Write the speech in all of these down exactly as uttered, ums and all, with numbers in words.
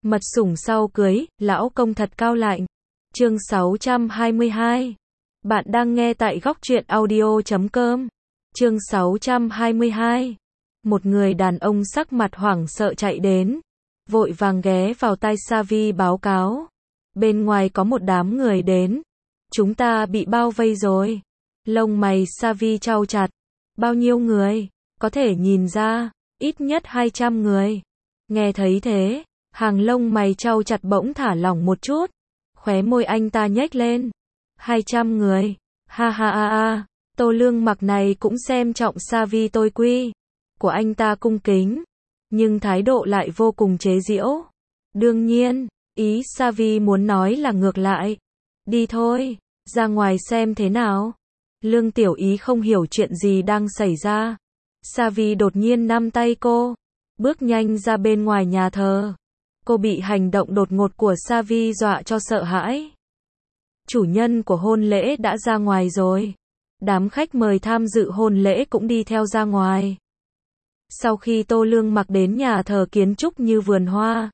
Mật sủng sau cưới, lão công thật cao lạnh. Chương sáu trăm hai mươi hai. Bạn đang nghe tại góc truyện audio chấm com. Chương sáu trăm hai mươi hai. Một người đàn ông sắc mặt hoảng sợ chạy đến, vội vàng ghé vào tai Savi báo cáo. Bên ngoài có một đám người đến. Chúng ta bị bao vây rồi. Lông mày Savi chau chặt. Bao nhiêu người? Có thể nhìn ra, ít nhất hai trăm người. Nghe thấy thế, hàng lông mày chau chặt bỗng thả lỏng một chút. Khóe môi anh ta nhếch lên. hai trăm người. Ha ha ha ha. Tô Lương Mặc này cũng xem trọng Savi tôi quy của anh ta cung kính, nhưng thái độ lại vô cùng chế giễu. Đương nhiên, ý Savi muốn nói là ngược lại. Đi thôi, ra ngoài xem thế nào. Lương Tiểu Ý không hiểu chuyện gì đang xảy ra. Savi đột nhiên nắm tay cô, bước nhanh ra bên ngoài nhà thờ. Cô bị hành động đột ngột của Savi dọa cho sợ hãi. Chủ nhân của hôn lễ đã ra ngoài rồi. Đám khách mời tham dự hôn lễ cũng đi theo ra ngoài. Sau khi Tô Lương Mặc đến nhà thờ kiến trúc như vườn hoa,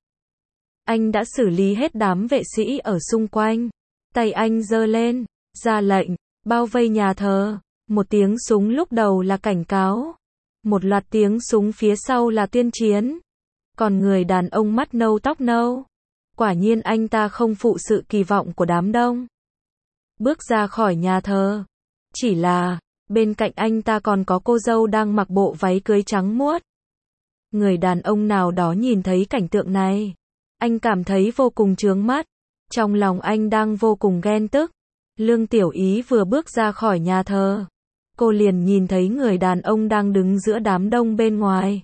anh đã xử lý hết đám vệ sĩ ở xung quanh. Tay anh giơ lên, ra lệnh, bao vây nhà thờ. Một tiếng súng lúc đầu là cảnh cáo, một loạt tiếng súng phía sau là tuyên chiến. Còn người đàn ông mắt nâu tóc nâu, quả nhiên anh ta không phụ sự kỳ vọng của đám đông. Bước ra khỏi nhà thờ. Chỉ là, bên cạnh anh ta còn có cô dâu đang mặc bộ váy cưới trắng muốt. Người đàn ông nào đó nhìn thấy cảnh tượng này, anh cảm thấy vô cùng chướng mắt. Trong lòng anh đang vô cùng ghen tức. Lương Tiểu Ý vừa bước ra khỏi nhà thờ, cô liền nhìn thấy người đàn ông đang đứng giữa đám đông bên ngoài.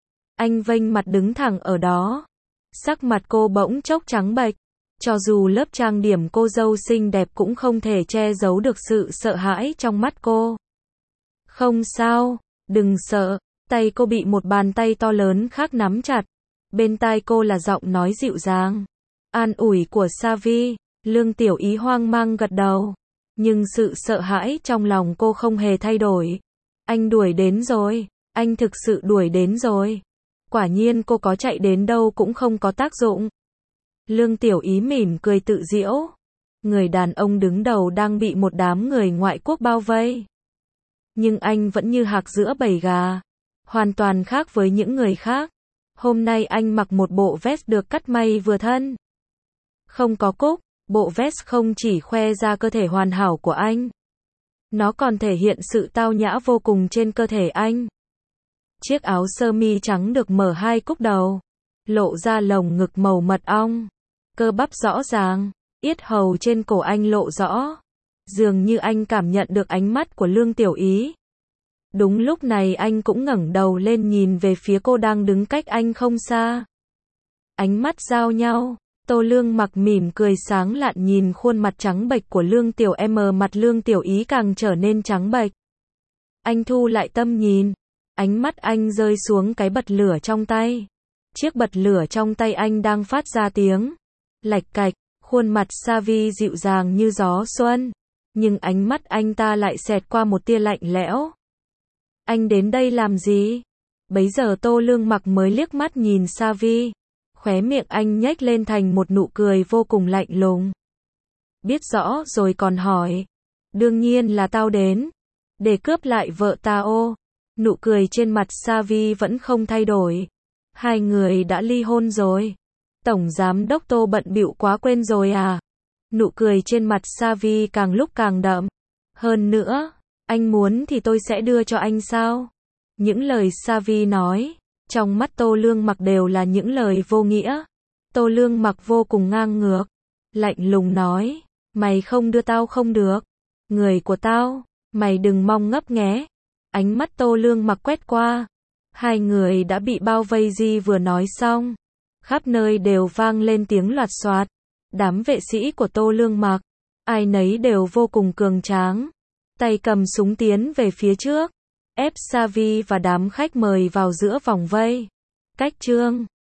Anh vênh mặt đứng thẳng ở đó. Sắc mặt cô bỗng chốc trắng bệch. Cho dù lớp trang điểm cô dâu xinh đẹp cũng không thể che giấu được sự sợ hãi trong mắt cô. Không sao, đừng sợ. Tay cô bị một bàn tay to lớn khác nắm chặt. Bên tai cô là giọng nói dịu dàng, an ủi của Savi. Lương Tiểu Ý hoang mang gật đầu, nhưng sự sợ hãi trong lòng cô không hề thay đổi. Anh đuổi đến rồi, anh thực sự đuổi đến rồi. Quả nhiên cô có chạy đến đâu cũng không có tác dụng. Lương Tiểu Ý mỉm cười tự giễu. Người đàn ông đứng đầu đang bị một đám người ngoại quốc bao vây. Nhưng anh vẫn như hạc giữa bầy gà, hoàn toàn khác với những người khác. Hôm nay anh mặc một bộ vest được cắt may vừa thân, không có cúc. Bộ vest không chỉ khoe ra cơ thể hoàn hảo của anh, nó còn thể hiện sự tao nhã vô cùng trên cơ thể anh. Chiếc áo sơ mi trắng được mở hai cúc đầu, lộ ra lồng ngực màu mật ong, cơ bắp rõ ràng, yết hầu trên cổ anh lộ rõ. Dường như anh cảm nhận được ánh mắt của Lương Tiểu Ý. Đúng lúc này anh cũng ngẩng đầu lên nhìn về phía cô đang đứng cách anh không xa. Ánh mắt giao nhau. Tô Lương Mặc mỉm cười sáng lạn nhìn khuôn mặt trắng bệch của Lương Tiểu M, mặt Lương Tiểu Ý càng trở nên trắng bệch. Anh thu lại tâm nhìn, ánh mắt anh rơi xuống cái bật lửa trong tay. Chiếc bật lửa trong tay anh đang phát ra tiếng lạch cạch, khuôn mặt Savi dịu dàng như gió xuân, nhưng ánh mắt anh ta lại xẹt qua một tia lạnh lẽo. Anh đến đây làm gì? Bấy giờ Tô Lương Mặc mới liếc mắt nhìn Savi. Khóe miệng anh nhếch lên thành một nụ cười vô cùng lạnh lùng. Biết rõ rồi còn hỏi. Đương nhiên là tao đến để cướp lại vợ tao. Nụ cười trên mặt Savi vẫn không thay đổi. Hai người đã ly hôn rồi. Tổng giám đốc Tô bận bịu quá quên rồi à? Nụ cười trên mặt Savi càng lúc càng đậm. Hơn nữa, anh muốn thì tôi sẽ đưa cho anh sao? Những lời Savi nói, trong mắt Tô Lương Mặc đều là những lời vô nghĩa. Tô Lương Mặc vô cùng ngang ngược, lạnh lùng nói, mày không đưa tao không được. Người của tao, mày đừng mong ngấp nghé. Ánh mắt Tô Lương Mặc quét qua. Hai người đã bị bao vây. Di vừa nói xong, khắp nơi đều vang lên tiếng loạt xoạt. Đám vệ sĩ của Tô Lương Mặc, ai nấy đều vô cùng cường tráng, tay cầm súng tiến về phía trước, ép Savi và đám khách mời vào giữa vòng vây. Cách chương